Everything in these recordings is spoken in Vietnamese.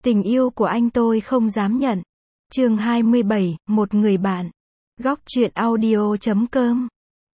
Tình yêu của anh tôi không dám nhận. Chương 27, một người bạn. Góc truyện audio.com.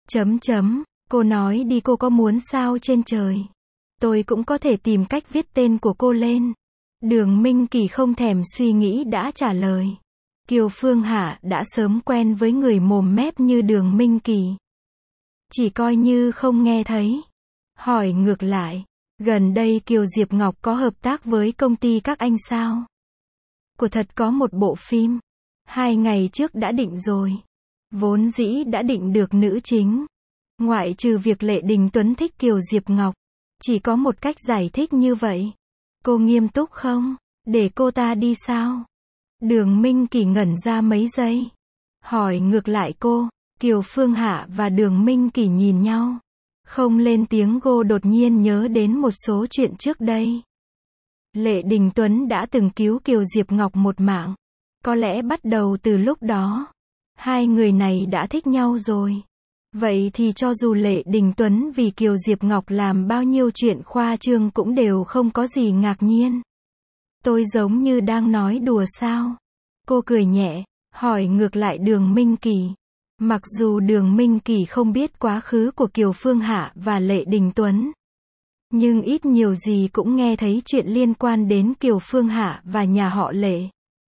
Cô nói đi, cô có muốn sao trên trời, tôi cũng có thể tìm cách viết tên của cô lên. Đường Minh Kỳ không thèm suy nghĩ đã trả lời. Kiều Phương Hạ đã sớm quen với người mồm mép như Đường Minh Kỳ, chỉ coi như không nghe thấy. Hỏi ngược lại, gần đây Kiều Diệp Ngọc có hợp tác với công ty các anh sao? Của thật có một bộ phim, 2 ngày trước đã định rồi. Vốn dĩ đã định được nữ chính, ngoại trừ việc Lệ Đình Tuấn thích Kiều Diệp Ngọc, chỉ có một cách giải thích như vậy. Cô nghiêm túc không? Để cô ta đi sao? Đường Minh Kỳ ngẩn ra mấy giây. Hỏi ngược lại cô. Kiều Phương Hạ và Đường Minh Kỳ nhìn nhau, không lên tiếng. Cô đột nhiên nhớ đến một số chuyện trước đây. Lệ Đình Tuấn đã từng cứu Kiều Diệp Ngọc một mạng. Có lẽ bắt đầu từ lúc đó, hai người này đã thích nhau rồi. Vậy thì cho dù Lệ Đình Tuấn vì Kiều Diệp Ngọc làm bao nhiêu chuyện khoa trương cũng đều không có gì ngạc nhiên. Tôi giống như đang nói đùa sao? Cô cười nhẹ, hỏi ngược lại Đường Minh Kỳ. Mặc dù Đường Minh Kỳ không biết quá khứ của Kiều Phương Hạ và Lệ Đình Tuấn, nhưng ít nhiều gì cũng nghe thấy chuyện liên quan đến Kiều Phương Hạ và nhà họ Lệ.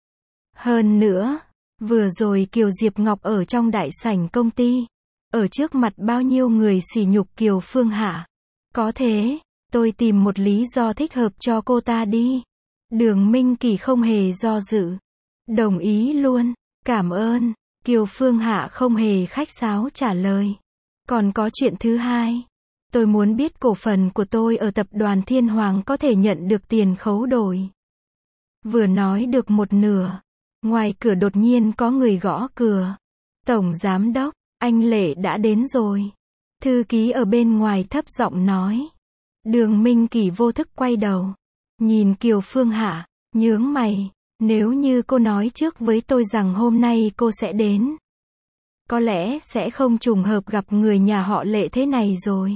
Hơn nữa, vừa rồi Kiều Diệp Ngọc ở trong đại sảnh công ty, ở trước mặt bao nhiêu người sỉ nhục Kiều Phương Hạ. Có thế, tôi tìm một lý do thích hợp cho cô ta đi. Đường Minh Kỳ không hề do dự. Đồng ý luôn, cảm ơn. Kiều Phương Hạ không hề khách sáo trả lời. Còn có chuyện thứ hai. Tôi muốn biết cổ phần của tôi ở tập đoàn Thiên Hoàng có thể nhận được tiền khấu đổi. Vừa nói được một nửa, ngoài cửa đột nhiên có người gõ cửa. Tổng giám đốc, anh Lệ đã đến rồi. Thư ký ở bên ngoài thấp giọng nói. Đường Minh Kỳ vô thức quay đầu, nhìn Kiều Phương Hạ, nhướng mày. Nếu như cô nói trước với tôi rằng hôm nay cô sẽ đến, có lẽ sẽ không trùng hợp gặp người nhà họ Lệ thế này rồi.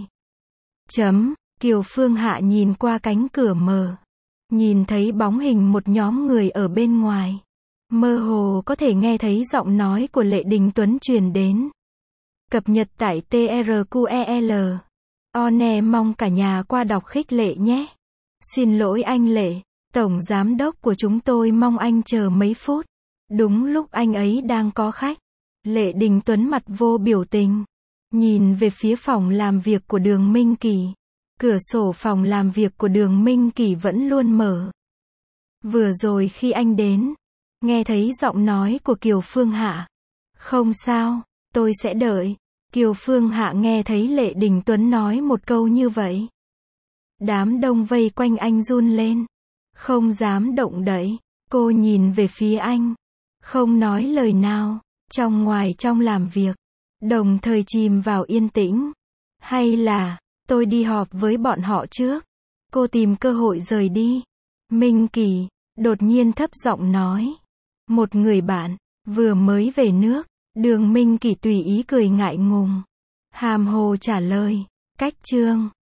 Kiều Phương Hạ nhìn qua cánh cửa mờ, nhìn thấy bóng hình một nhóm người ở bên ngoài. Mơ hồ có thể nghe thấy giọng nói của Lệ Đình Tuấn truyền đến. Cập nhật tại TRQEL. One mong cả nhà qua đọc khích lệ nhé. Xin lỗi anh Lệ, tổng giám đốc của chúng tôi mong anh chờ mấy phút. Đúng lúc anh ấy đang có khách. Lệ Đình Tuấn mặt vô biểu tình, nhìn về phía phòng làm việc của Đường Minh Kỳ. Cửa sổ phòng làm việc của Đường Minh Kỳ vẫn luôn mở. Vừa rồi khi anh đến, nghe thấy giọng nói của Kiều Phương Hạ. Không sao, tôi sẽ đợi. Kiều Phương Hạ nghe thấy Lệ Đình Tuấn nói một câu như vậy. Đám đông vây quanh anh run lên, không dám động đậy. Cô nhìn về phía anh, không nói lời nào. Trong ngoài trong làm việc, đồng thời chìm vào yên tĩnh. Hay là, tôi đi họp với bọn họ trước. Cô tìm cơ hội rời đi. Minh Kỳ, đột nhiên thấp giọng nói. Một người bạn, vừa mới về nước. Đường Minh Kỳ tùy ý cười ngại ngùng, hàm hồ trả lời. Cách chương